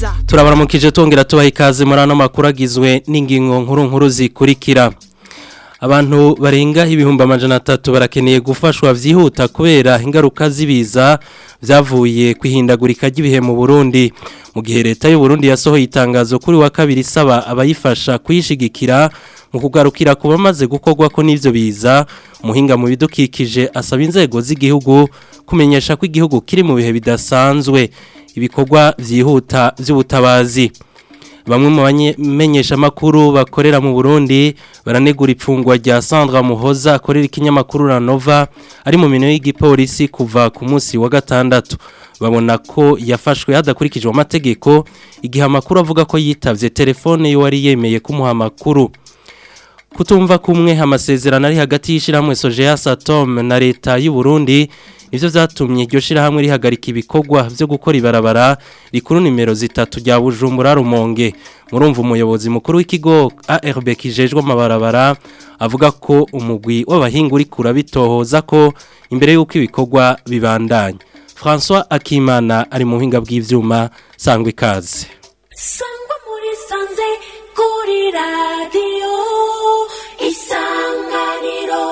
inzamba. Turabaramukije tongera tubaha ikaze muri ano makuru agizwe n'ingingo nkuru zikurikira. Abantu barenga ibihumbi 300 barakeneye gufashwa vyihuta kubera ingaruka zibiza vyavuye kwihindagurika ry'ibihe mu Burundi. Mu gihe leta y'u Burundi yasohoye itangazo kuri wa kabiri saba abayifasha kuyishigikira mu kugarukira kuba maze gukorwa ko n'ivyo biza, umuhinga mu bidukikije asaba inzego z'igihugu kumenyesha ko igihugu kiri mu bihe bidasanzwe, ibikorwa vyihuta vy'ubutabazi. Bamwe mu bamenyesha makuru bakorera mu Burundi baranegura ipfungwa rya Sandra Muhoza akorera ikinyamakuru La Nova ari mu minwe y'igipolisi kuva ku munsi wa gatandatu. Babona ko yafashwe hadakurikijwe amategeko igihe amakuru avuga ko yitavye telefone yo wari yemeye kumuha amakuru. Kutumva kumwe amasezerano ari hagati y'ishiramwe Sojeas Atom na leta y'u Burundi ivyo vyatumye iryo shirahamwe rihagarika ibikorwa vyo gukora ibarabara rikuru nimero 3 rya Bujumbura Rumonge. Murumva umuyobozi mukuru w'ikigo ARB kijejwe amabarabara avuga ko umugwi w'abahinga uri kurabitohoza ko imbere y'uko ibikorwa bibandanya. François Akimana ari mu buhinga bw'ivyuma sangwa ikaze. Sangwa muri sanze kuri radio Isanganiro.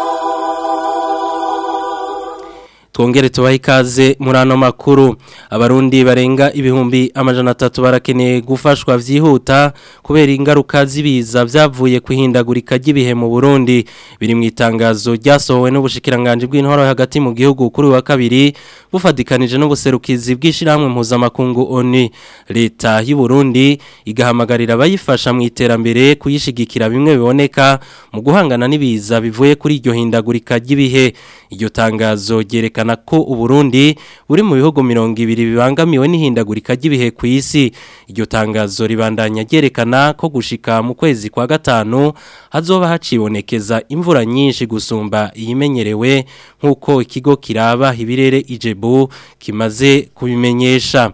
Twongere tubahe ikaze muri ano makuru. Abarundi barenga ibihumbi 300 barakeneye gufashwa vyihuta kubera ingaruka zibiza vyavuye kwihindagurika ry'ibihe mu Burundi. Biri mu itangazo ryasohowe n'ubushikiranganje bw'intwaro hagati mu gihugu kuri wa kabiri bufadikanije n'ubuserukizi bw'ishiramwe mpuzamakungu ONU. Leta y'u Burundi igahamagarira abayifasha mu iterambere kuyishigikira bimwe biboneka mu guhangana n'ibiza bivuye kuri iryo hindagurika ry'ibihe. Iryo tangazo ryerekana ko Uburundi buri mu bihugu 200 bibangamiwe n'ihindagurika ry'ibihe ku isi. Iryo tangazo ribandanya ryerekana ko gushika mu kwezi kwa gatanu hazoba hacibonekeza imvura nyinshi gusumba iyimenyerewe nk'uko ikigo kiraba ibirere Ijebu kimaze kubimenyesha.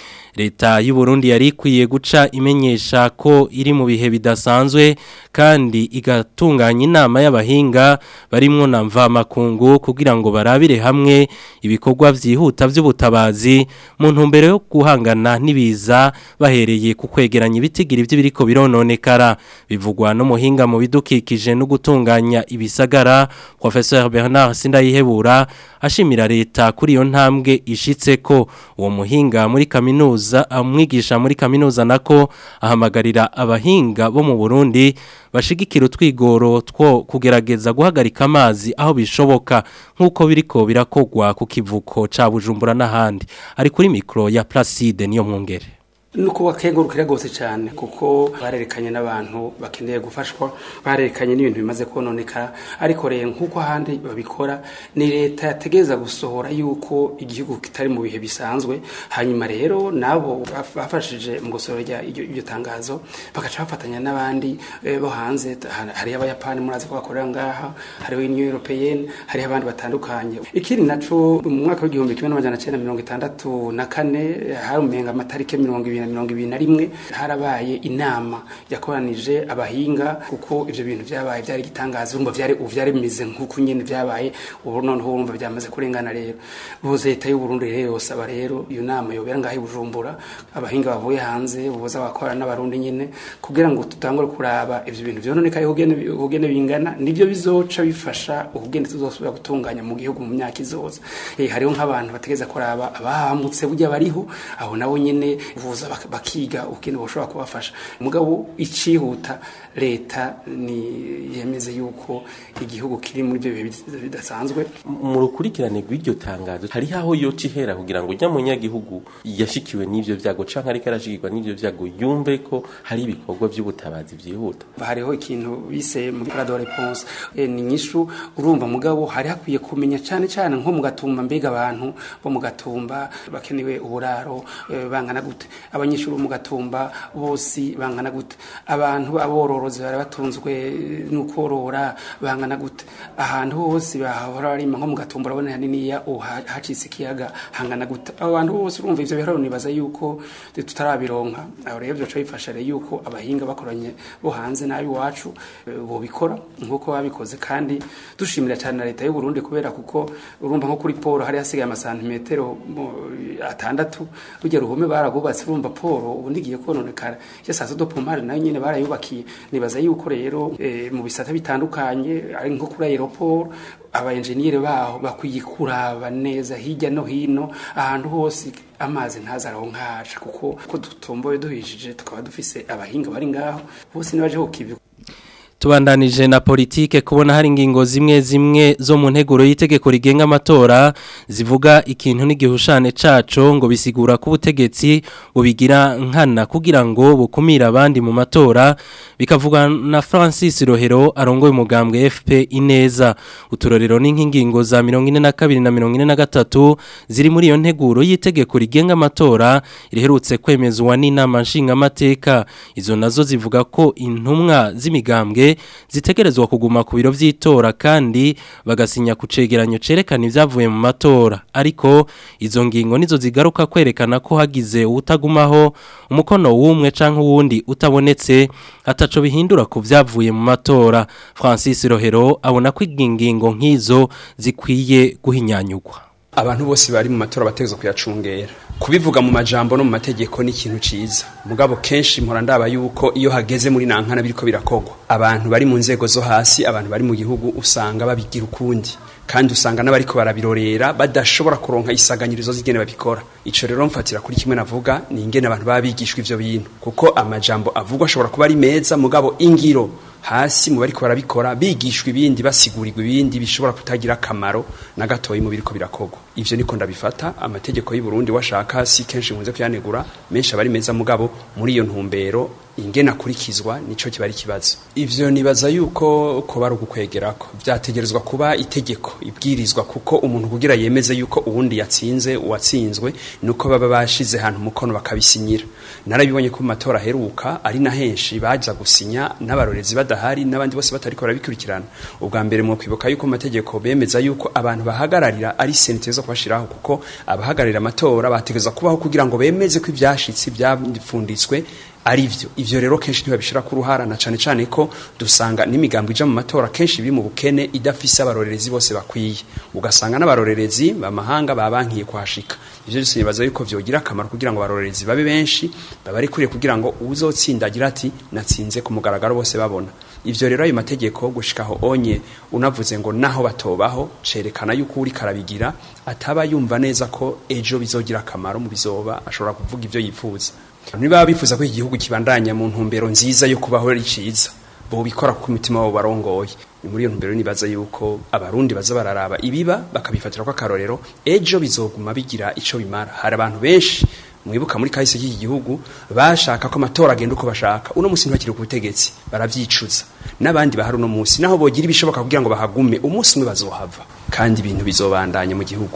Leta y'u Burundi yari ikwiye guca imenyesha ko iri mu bihe bidasanzwe kandi igatunganya inama y'abahinga barimwo na mvamakungu kugira ngo barabire hamwe ibikorwa vyihuta vy'ubutabazi mu ntumbero yo guhangana n'ibiza bahereye ku kwegeranya ibitigiri vy'ibiriko birononekara. Bivugwa no muhinga mu bidukikije no gutunganya ibisagara Professeur Bernard Sindayihebura ashimira leta kuri iyo ntambwe ishitseko. Uwo muhinga muri kaminuza amwigisha muri kaminuza nako ahamagarira abahinga bo mu Burundi bashigikira utwigoro two kugerageza guhagarika amazi aho bishoboka nkuko biriko birakogwa ku kivuko ca Bujumbura n'ahandi. Ari kuri micro ya Placide niyo mwongere. Nuko bakengurukira gose cyane kuko barerekanye n'abantu bakeneye gufashwa, barerekanye n'ibintu bimaze kononeka, ariko rero nkuko ahandi babikora ni leta yategeza gusohora yuko igihugu kitari mu bihe bisanzwe. Hanyuma rero nabo bafashije mu gusohora iryo tangazo bagaca bafatanya n'abandi bo hanze. Hari abayapani murazi ko bakorera ngaha, hari Union Europeenne, hari abandi batandukanye. Ikindi naco mu mwaka w'igihumbi 1964 hari umenga amatarike 2021 harabaye inama yakoranije abahinga kuko ivyo bintu byabaye byari gitangaza urumva vyari bimize nkuko nyene byabaye noneho urumva byamaze kurengana. Rero boze leta y'u Burundi rero saba rero iyo nama yobera ngaho Bujumbura abahinga bavuye hanze boza bakora n'abarundi nyene kugira ngo tutangure kuraba ivyo bintu vyononekaye ugene bingana nivyo bizoca bifasha ugende tuzosubira gutunganya mu gihugu mu myaka izoza. Hariho nk'abantu bategeza kuraba abahamutse burya bariho aho nabo nyene buza bakiga ukene boshobora kubafasha. Mugabo icihuta leta ni yemeze yuko igihugu kiri muri byo bidasanzwe. Mu rukurikirane rw'iryo tangazo hari haho yoci hera kugira ngo ujya mu nyagihugu yashikiwe n'ivyo vyago canka ariko arashikirwa n'ivyo vyago yumve ko hari ibikorwa by'ubutabazi vyihuta. Hariho ikintu bise muri plan de réponse ni nyishu urumva. Mugabo hari hakwiye kumenya cyane nko mu Gatumba mbega abantu bo mu Gatumba bakenewe uburaro bangana gute, abanyeshuri mu Gatumba bose bangana gute, abantu abororozi bari batunzwe n'ukorora bangana gute, ahantu hose bahora bari nko mu Gatumba urabona hanini ya hacitse ikiyaga hangana gute. Abantu bose urumva ivyo biharo nibaza yuko tutarabironka. Aho rero byo bifasha rero yuko abahinga bakoranye bo hanze nabi wacu bo bikora nkuko babikoze, kandi dushimira cyane na leta y'u Burundi kubera kuko urumva nko kuri Polo hari hasigaye amasantimetero 6 burya ruhome baragubatse urumva aeroport ubundi giye kononekara ya centre de pompage nayo nyene barayubakiye nibaza yuko rero mu bisata bitandukanye ari nko kuri aeroport aba engineer baho bakwiye kuraba neza hirya no hino ahantu hose amazi ntazaronkaje kuko ko dutomboye duhishije tukaba dufise abahinga bari ngaho bose nibaje kukibi. Tubandanije na politike kubona hari ingingo zimwe zo mu nteguro y'itegeko rigenga amatora zivuga ikintu n'igihushane caco ngo bisigura ko ubutegetsi bubigira nkana kugira ngo bukumira abandi mu matora bikavuga na Francis Rohero arongoye umugambwe FP Ineza uturorero n'inkingingo za 42 na 43 ziri muri iyo nteguro y'itegeko rigenga amatora iriherutse kwemezwa n'inama nshingamateka izo nazo zivuga ko intumwa z'imigambwe zitegerezwa kuguma ku biro vy'itora kandi bagasinya ku cegeranyo cerekana ivyavuye mu matora ariko izo ngingo nizo zigaruka kwerekana ko hagize utagumaho umukono w'umwe canke uwundi utabonetse ataco bihindura ku vyavuye mu matora. Francis Rohero abona ko ingingo nk'izo zikwiye guhinyanyugwa. Abantu bose bari mu matora bategezwe kuyacungera kubivuga mu majambo no mu mategeko ni ikintu ciza mugabo kenshi mpora ndaba yuko iyo hageze muri nankana biriko birakogwa abantu bari mu nzego zo hasi abantu bari mu gihugu usanga babigira ukundi kandi usanga n'abariko barabirorera badashobora kuronka isaganyirizo zigene babikora ico rero mfatira kuri kimwe navuga ni ingene abantu babigishwa ivyo bintu kuko amajambo avugwa ashobora kuba ari meza mugabo ingiro hasi mu bariko barabikora bigishwa ibindi basigurirwa ibindi bishobora kutagira akamaro na gatoyi mu biriko birakogwa ivyo niko ndabifata amategeko y'u Burundi washaka si kenshi nkunze kuyanegura menshi abari meza mugabo muri iyo ntumbero ingena kurikizwa nico kibari kibazo ivyo nibaza yuko ko bari ugukwegerako vyategerezwa kuba itegeko ibwirizwa kuko umuntu kugira yemeze yuko uwundi yatsinze uwatsinzwe nuko baba bashize hantu mukono bakabisinyira narabibonye ko mu matora heruka ari na henshi baza gusinya n'abarorezi badahari n'abandi bose batariko barabikurikirana ubwa mbere mu kwibuka yuko amategeko bemeza yuko abantu bahagararira ari senete zo kubashiraho kuko abahagararira amatora bategeza kubaho kugira ngo bemeze ko ivyashitsi byafunditswe arivyo ivyo rero kenshi ntibabishira ku ruhara na cane ko dusanga n'imigambo ija mu matora kenshi biri mu bukene idafise abarorerezi bose bakwiye ugasanga n'abarorerezi bamahanga babankiye kuhashika ivyo byose nibaza yuko vyogira akamaro kugira ngo abarorerezi babe benshi babari kuriye kugira ngo uzotsindagira ati natsinze ku mugaragaro bose babona ivyo rero ayo mategeko gushikaho onye unavuze ngo naho batobaho cerekana yuko uri karabigira ataba yumva neza ko ejo bizogira akamaro mu bizoba ashobora kuvuga ivyo yifuza niba bifuza ko igihugu kibandanya mu ntumbero nziza yo kubaho ari ciza bo bikora ku mutima wabo barongoye ni muri iyo ntumbero nibaza yuko abarundi baza bararaba ibiba bakabifatira kwa karorero ejo bizoguma bigira ico bimara hari abantu benshi mwibuka muri kahise y'iki gihugu bashaka ko amatora agenda uko bashaka uno musi ntibakiri ku butegetsi baravyicuza n'abandi bahari uno musi naho bogira ibishoboka kugira ngo bahagume umunsi umwe bazohava kandi ibintu bizobandanya mu gihugu.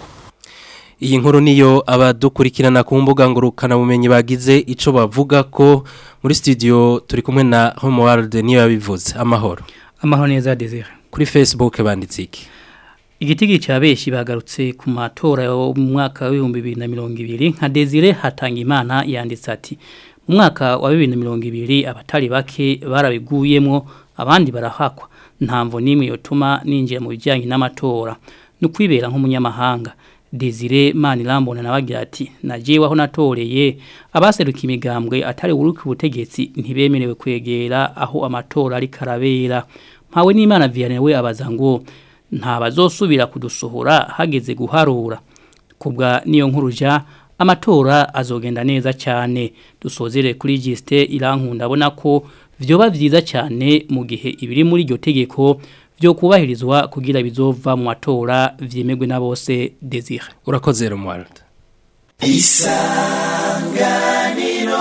Iyi nkuru niyo abadukurikirana ku mbuga ngurukana bumenyi bagize ico bavuga ko muri studio turi kumwe na Homeworld niyo yabivuze amahoro neza Desire kuri Facebook banditse iki igitigi cyabeshi bagarutse ku matora yo mu mwaka wa 2020 nka Desire Hatangimana yanditse ati mu mwaka wa 2020 abatari bake barabiguyemo abandi barahakwa ntamvo nimwe yotuma ninjira mu bijyanye n'amatora no kwibera nk'umunyamahanga. Desire Manirambona nabagira ati najewe aho natoreye abaseruka imigambwe atari uruki ubutegetsi ntibemerewe kwegera aho amatora ari karabera mpawe n'Imana Vianney we abaza ngo nta bazosubira kudusohora hageze guharura kubwa niyo nkuruja amatora azogenda neza cyane dusozere kuri Giste Irankunda abona ko vyoba vyiza cyane mu gihe ibiri muri iryo tegeko vyo kubahirizwa kugira bizova mu matora vyemegwe na bose. Desire urakoze Romuald. Isanganiro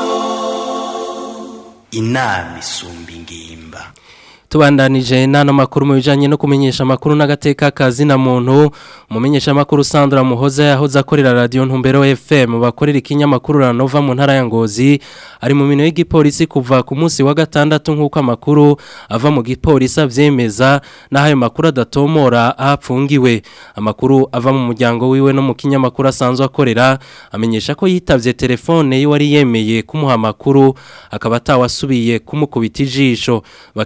inama isumba ingimba. Tubandanije nano makuru mu bijanye no kumenyesha makuru n'agateka kazi na muntu umumenyesha makuru Sandra Muhoza yahoza akorera radio Ntumbero FM bakorera ikinyamakuru Ranova mu ntara ya Ngozi ari mu mino y'igipolisi kuva ku munsi wa gatandatu nk'uko amakuru ava mu gipolisi avyemeza nahayo makuru adatomora ahapfungiwe amakuru ava mu muryango wiwe no mu kinyamakuru asanzwe akorera amenyesha ko yitavye telefone yo wari yemeye kumuha makuru akaba atawasubiye kumukubita ijisho bakemeza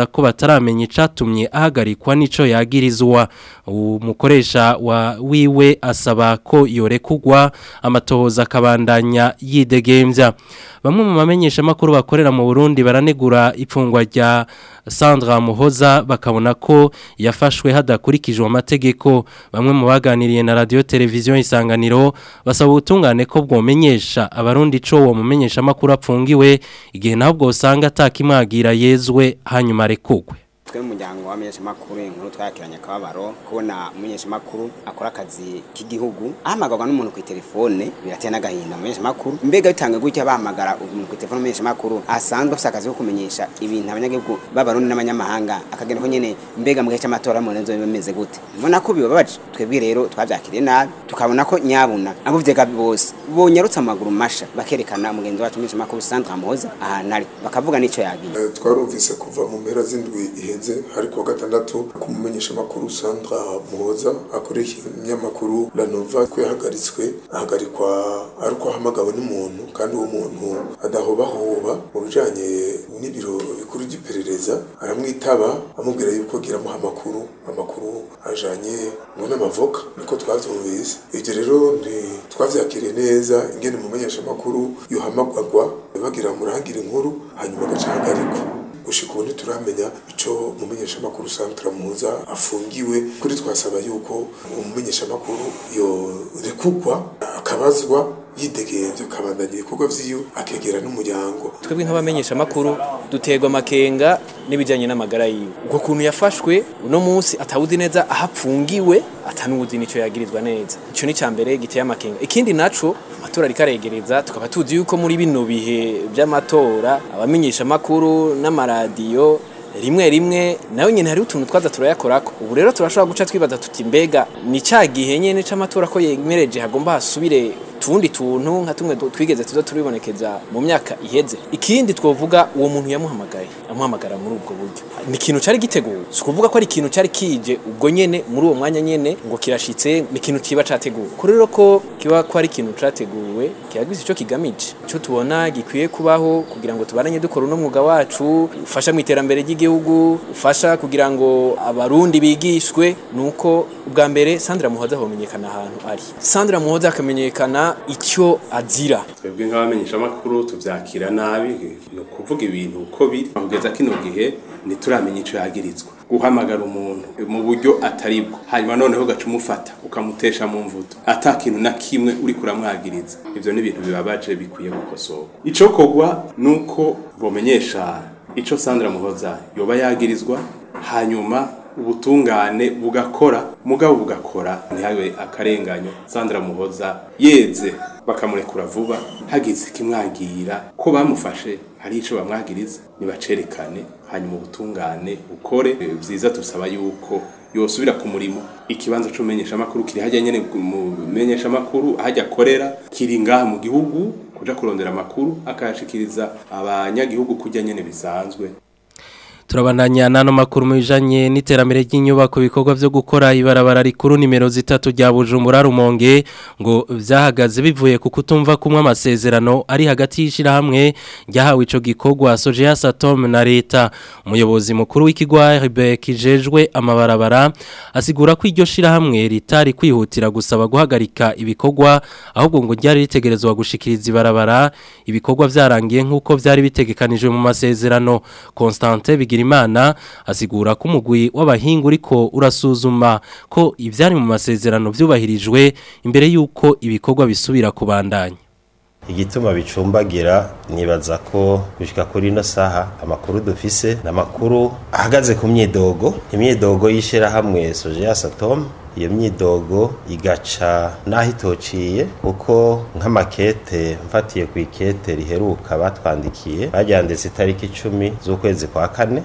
ko bataramenya icatumye ahagarikwa nico yagirizwa. Umukoresha wiwe asaba ko yorekugwa amatohoza akabandanya yidegemvya. Bamwe mu bamenyesha makuru bakorera mu Burundi baranegura ipfungwa rya Sandra Muhoza bakabona ko yafashwe hadakurikijwe amategeko. Bamwe mu baganiriye na radio televiziyo Isanganiro basaba ubutungane ko bwomenyesha abarundi co wo mumenyesha makuru apfungiwe igihe nabwo usanga atakimwagira yezwe hanyuma rekugwe. Twe muryango wamenyesha makuru inkuru twakiranye akababaro kubona umumenyesha makuru akora akazi k'igihugu ahamagarwa n'umuntu ku telefone birateye n'agahinda umumenyesha makuru mbega bitanga gutya bahamagara umuntu ku telefone umumenyesha makuru asanzwe afite akazi ko kumenyesha ibintu abanyagihugu b'abarundi n'abanyamahanga akagenda ko nyene mbega mu gihe cy'amatora mu nzo bimeze gute mbona ko bibabaje twebwe rero twavyakiriye nabi tukabona ko nyabuna abo vyega bose bonyarutse amaguru masha bakerekana mugenzi wacu umumenyesha makuru Sandra Muhoza ahanari bakavuga nico yagiye twarumvise kuva mu mpera z'indwi hariko gatandatu kumumenyesha makuru Sandra Muhoza akoresha imyamakuru La Nova ko yahagaritswe ahagarikwa ariko hamagawe n'umuntu kandi uwo muntu adahobahoba mu bijanye n'ibiro bikuru by'iperereza aramwitaba amubwira yuko gira mu amakuru ajanye ngo n'amavoka niko twavyumvise ivyo rero twavyakiriye neza ingene mumenyesha makuru yohamagwa bagira murangira inkuru hanyuma gacahagarikwa gushika ubu turamenya ico mumenyesha makuru Sandra Muhoza afungiwe kuri twasaba yuko umumenyesha makuru yo rekugwa akabazwa yidegenje kabandanye ibikorwa vyiyo akegera n'umuryango. Twebwe nk'abamenyesha makuru dutegwa amakenga n'ibijanye n'amagara yiwe uko kuntu yafashwe uno munsi atawuzi neza ahapfungiwe atanuzi nico yagirizwa neza ico ni cyambere giteye amakenga. Ikindi naco amatora rikaregereza tukaba tuzi yuko muri bino bihe by'amatora abamenyesha makuru n'amaradiyo rimwe nawe nyene hari utuntu twaza turayakorako. Ubu rero turashobora guca twibaza tuti mbega ni cagihe nyene c'amatora ko yemereje hagomba hasubire tundi tuntu nka tumwe twigeze tuza turibonekeza mu myaka iheze. Ikindi twovuga uwo muntu amuhamagara muri ubwo buryo ni ikintu cari giteguwe si kuvuga ko ari ikintu cari kije ubwo nyene muri uwo mwanya nyene ngo kirashitse ni ikintu kiba categuwe ko rero ko kiba ko ari ikintu categuwe kiyagize ico kigamije ico tubona gikwiye kubaho kugira ngo tubaranye dukora uno mwuga wacu ufasha mu iterambere ry'igihugu ufasha kugira ngo abarundi bigishwe nuko ubwa mbere Sandra Muhoza homenyekana ahantu ari Sandra Muhoza akamenyekana icyo azira. Twebwe nk'abamenyesha makuru tuvyakira nabi no kuvuga ibintu uko biri kugeza kino gihe nituramenya ico yagirizwa guhamagara umuntu mu buryo ataribwo hanyuma noneho gacumufata ukamutesha mu mvuto atakintu na kimwe uri kuramwagiriza ivyo ni ibintu bibabaje bikwiye gukosorwa. Ico kogwa nuko bomenyesha ico Sandra Muhoza yoba yagirizwa hanyuma ubutungane bugakora ntihawe akarenganyo Sandra Muhoza yeze bakamurekura vuba hagize kimwagira ko bamufashe hari ico bamwagiriza nibacerekane hanyuma ubutungane ukore vyiza tusaba yuko yosubira ku murimo ikibanza cyo menyesha makuru kiri hajya nyene mu menyesha makuru hajya korera kiri ngaha mu gihugu kuja kurondera makuru akayashikiriza abanyagihugu kujya nyene bisanzwe. Turabandanya nano makuru mujanye n'iterambere ry'inyubako bikorwa byo gukora ibarabara rikuru nimero 3 rya Bujumbura Rumonge ngo vyahagaze bivuye ku kutumva kumwe amasezerano ari hagati y'ishira hamwe ryahawe ico gikorwa Sojeya Satom na leta. Umuyobozi mukuru w'ikigwa Rebek kijejwe amabarabara asigura ko iryo shira hamwe ritari kwihutira gusaba guhagarika ibikorwa ahubwo ngo ryari ritegerezwa gushikiriza ibarabara ibikorwa vyarangiye nkuko vyari bitegekanijwe mu masezerano. Constante Imana asigura ko umugwi w'abahinga uriko urasuzuma ko ivyari mu masezerano vyubahirijwe imbere yuko ibikorwa bisubira kubandanya. Igituma bicumbagira nibaza ko gushika kuri no saha amakuru dufise namakuru ahagaze ku imyidogo yishira hamwe Sojeya Satom iyo myidogo igaca nahitociye kuko nk'amakete mfatiye ku ikete riheruka batwandikiye bajyanditse itariki 10 z'ukwezi kwa 4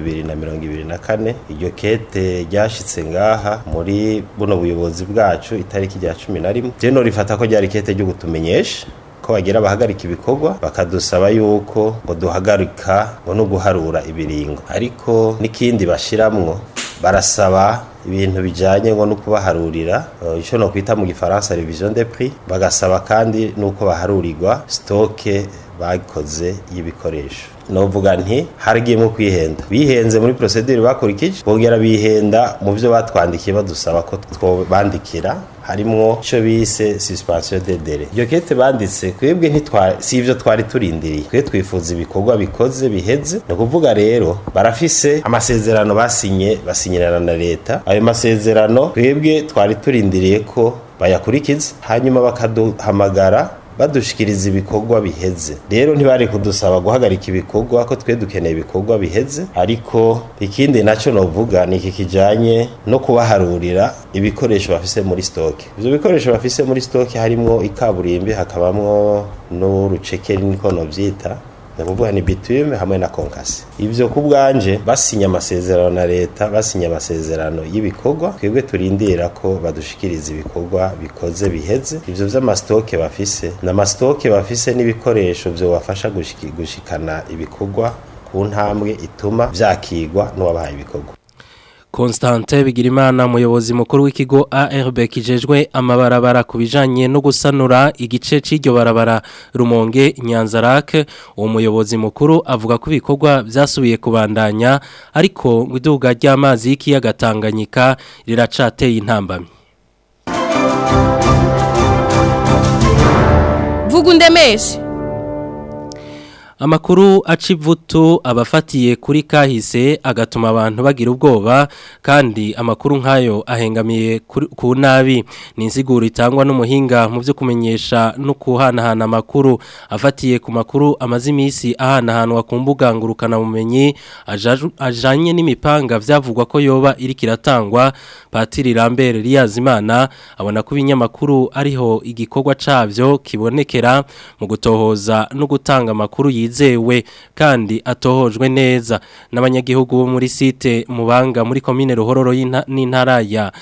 2024 iryo kete ryashitse ngaha muri buno buyobozi bwacu itariki ya 11 jeno rifata ko ryari kete ryo gutumenyesha ko bagira bahagarika ibikorwa bakadusaba yuko ngo duhagarika ngo no guharura ibiringo ariko nikindi bashiramwo barasaba ibintu bijanye ngo nuko baharurira ico no kwita mu gifaransa revision des prix bagasaba kandi nuko baharurirwa stock bakoze y'ibikoresho novuga nti harigiyemo kwihenda bihenze muri procedure bakurikije bongera bihenda mu byo batwandikiye badusaba ko twobandikira harimwo cyo bise suspension de délai iyo kete banditse kwebwe si ivyo twari turindiriye kwe twifuza ibikorwa bikoze biheze no kuvuga rero barafise amasezerano basinyirana na leta ayo masezerano kwebwe twari turindiriye ko bayakurikiza hanyuma bakaduhamagara badushikiriza ibikorwa biheze rero ntibari kudusaba guhagarika ibikorwa ko twe dukeneye ibikorwa biheze ariko ikindi naco novuga ni iki kijanye no kubaharurira ibikoresho bafise muri stock ivyo bikoresho bafise muri stock harimo ikaburimbi hakabamwo n'urucekeri niko no vyita ndavuga ni bitume hamwe na konkasi ivyo kubwanje basinya amasezerano na leta basinya amasezerano y'ibikorwa twebwe turindira ko badushikiriza ibikorwa bikoze biheze ivyo vy'amastoke bafise n'amastoke bafise n'ibikoresho byo bafasha gushikana ibikorwa ku ntambwe ituma vyakigwa n'uwabahaye ibikorwa. Constante Bigirimana umuyobozi mukuru w'ikigo ARB kijejwe amabarabara kubijanye no gusanura igice c'iryo barabara Rumonge Nyanzarake uwo muyobozi mukuru avuga ko ibikorwa byasubiye kubandanya ariko nguduga ry'amazi y'ikiyaga Tanganyika riracateye intambamye. Vugundemeshe Amakuru acivutu abafatiye kuri kahise agatuma abantu bagira ubwoba kandi amakuru nkayo ahengamiye ku nabi ni insiguro itangwa n'umuhinga mu byo kumenyesha no kuhanahana amakuru afatiye ku makuru amazi imisi ahanahanwa ku mbuga ngurukana bumenyi ajanye n'imipanga vyavugwa ko yoba iri kiratangwa Patiri Lambert Liyazimana abona ko ibinyamakuru ariho igikorwa cavyo kibonekera mu gutohoza no gutanga amakuru yizewe kandi atohojwe neza n'abanyagihugu bo muri site Mubanga muri commune Ruhororo y'intara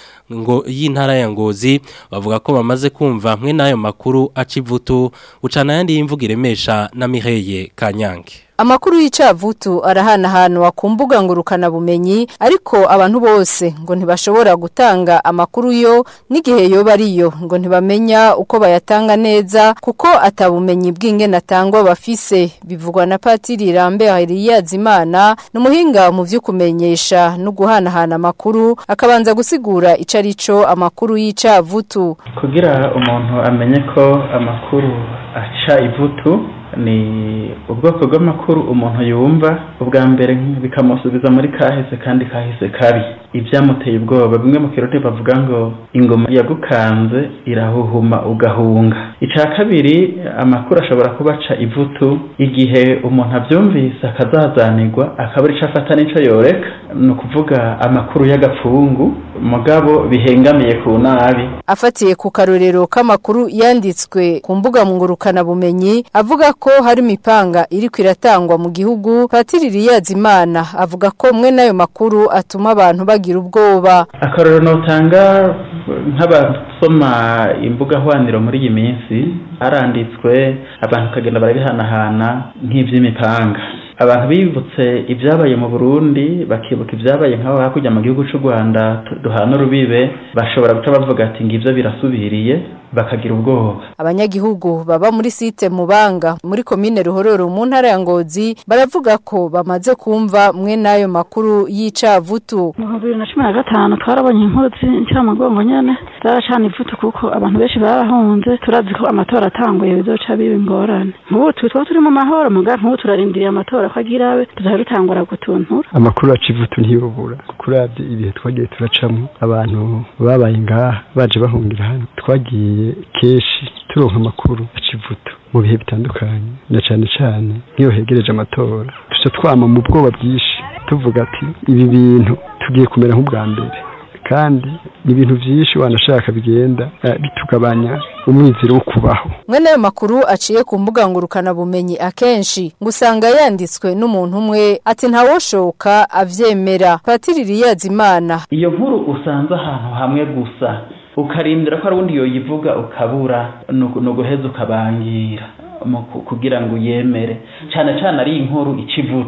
ya Ngozi bavuga ko bamaze kumva mwe nayo makuru acivutu ucana yandi y'imvugiremesha na Mireye Kanyange. Amakuru y'icavutu arahanahanwa ku mbuga ngurukana bumenyi ariko abantu bose ngo ntibashobora gutanga amakuru yo n'igihe yoba ariyo ngo ntibamenya uko bayatanga neza kuko atabumenyi bw'ingene atangwa bafise bivugwa na Patiri Lambert Liyazimana n'umuhinga mu byo kumenyesha no guhanahana amakuru akabanza gusigura icarico amakuru y'icavutu kugira umuntu amenye ko amakuru aca ivutu ni ubwoko bw'amakuru umuntu yumva ubwa mbere bikamusubiza muri kahise kandi kahise kabi ibyamuteye ubwoba bimwe mu kirundi bavuga ngo ingoma yagukanze irahuhuma ugahunga icya kabiri amakuru ashobora kubaca ivutu igihe umuntu abyumvise akazazanirwa akaba ari afata n'icyo yoreka ni ukuvuga amakuru y'agapfungu mugabo bihengamiye ku nabi afatiye ku karorero k'amakuru yanditswe ku mbuga ngurukana bumenyi avuga ko hari imipanga iri kwiratangwa mu gihugu Patiri Liyazimana avuga ko mwe nayo makuru atuma abantu bagira ubwoba akarorero notanga nk'abasoma imbuga hwaniro muri iyi minsi haranditswe abantu kagenda barabihanahana nk'ivy'imipanga abantu bivutse ibyabaye mu Burundi bakibuka ibyabaye nk'aho hakurya mu gihugu cy'u Rwanda duhana rubibe bashobora guca bavuga ati ngivyo birasubiriye bakagira ubwoba abanyagihugu baba muri site Mubanga muri commune Ruhororo mu ntara ya Ngozi baravuga ko bamaze kumva mwe nayo makuru y'icavutu mu 2015 twarabonye inkuru z'incamugongo nyene zaracana ivutu kuko abantu benshi barahunze turazi ko amatora atanguye bizoca biba ingorane nk'ubu turi mu mahoro muga nk'ubu turarindiriye amatora ko agirawe tuzabitangura gutuntura amakuru acivutu ntiyobura kuravye ibihe twagiye turacamo abantu babaye ngaha baje bahungira hano twagiye keshi turonka amakuru acivutu mu bihe bitandukanye na cyane cyane nk'iyo hegereje amatora tuca twama mu bwoba bwinshi tuvuga ati ibi bintu tugiye kumera nk'ubwa mbere kandi ni ibintu byinshi wanashaka bigenda bitugabanya umwizero wo kubaho mwe nayo makuru aciye ku mbuga ngurukana bumenyi akenshi ngusanga yanditswe n'umuntu umwe ati ntawoshoka avyemera Patiri Liyazimana iyo nkuru usanze ahantu hamwe gusa ukarindira ko ari undi yoyivuga ukabura no guheza ukabangira kugira ngo yemere cyane cyane ari inkuru icivutu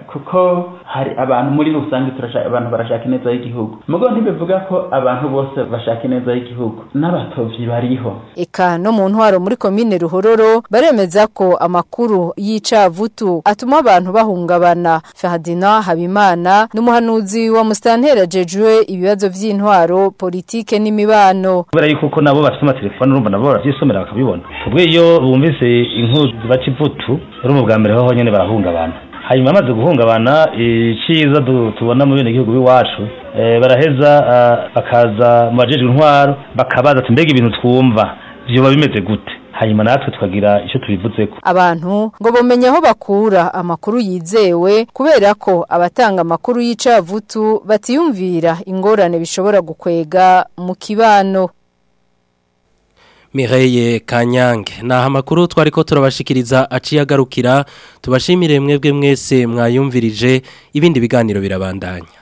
kuko hari abantu muri rusange abantu barashaka ineza y'igihugu mugo ntibivuga ko abantu bose bashaka ineza y'igihugu n'abatovyi bariho eka no mu ntwaro muri komine Ruhororo baremeza ko amakuru y'icavutu atuma abantu bahungabana. Ferdinand Habimana n'umuhanuzi wa Mustantera jejwe ibibazo vy'intwaro politike n'imibano kubera yuko nabo bafite amatelefone urumva nabo baravyisomera bakabibona ubwo iyo bumvise inkuru zibaca ivutu urumva bwa mbere ho nyene barahungabana hanyuma amaze guhungabana iciza tubona mu bene gihugu biwacu baraheza bakaza mu bajejwe intwaro bakabaza ati mbega ibintu twumva vyoba bimeze gute hanyuma natwe tukagira icyo tubivuzeko. Abantu ngo bomenya aho bakura amakuru yizewe kubera ko abatanga amakuru y'icavutu batiyumvira ingorane bishobora gukwega mu kibano. Mireille Kanyange naha amakuru twariko turabashikiriza aciye agarukira tubashimire mwebwe mwese mwayumvirije ibindi biganiro birabandanya.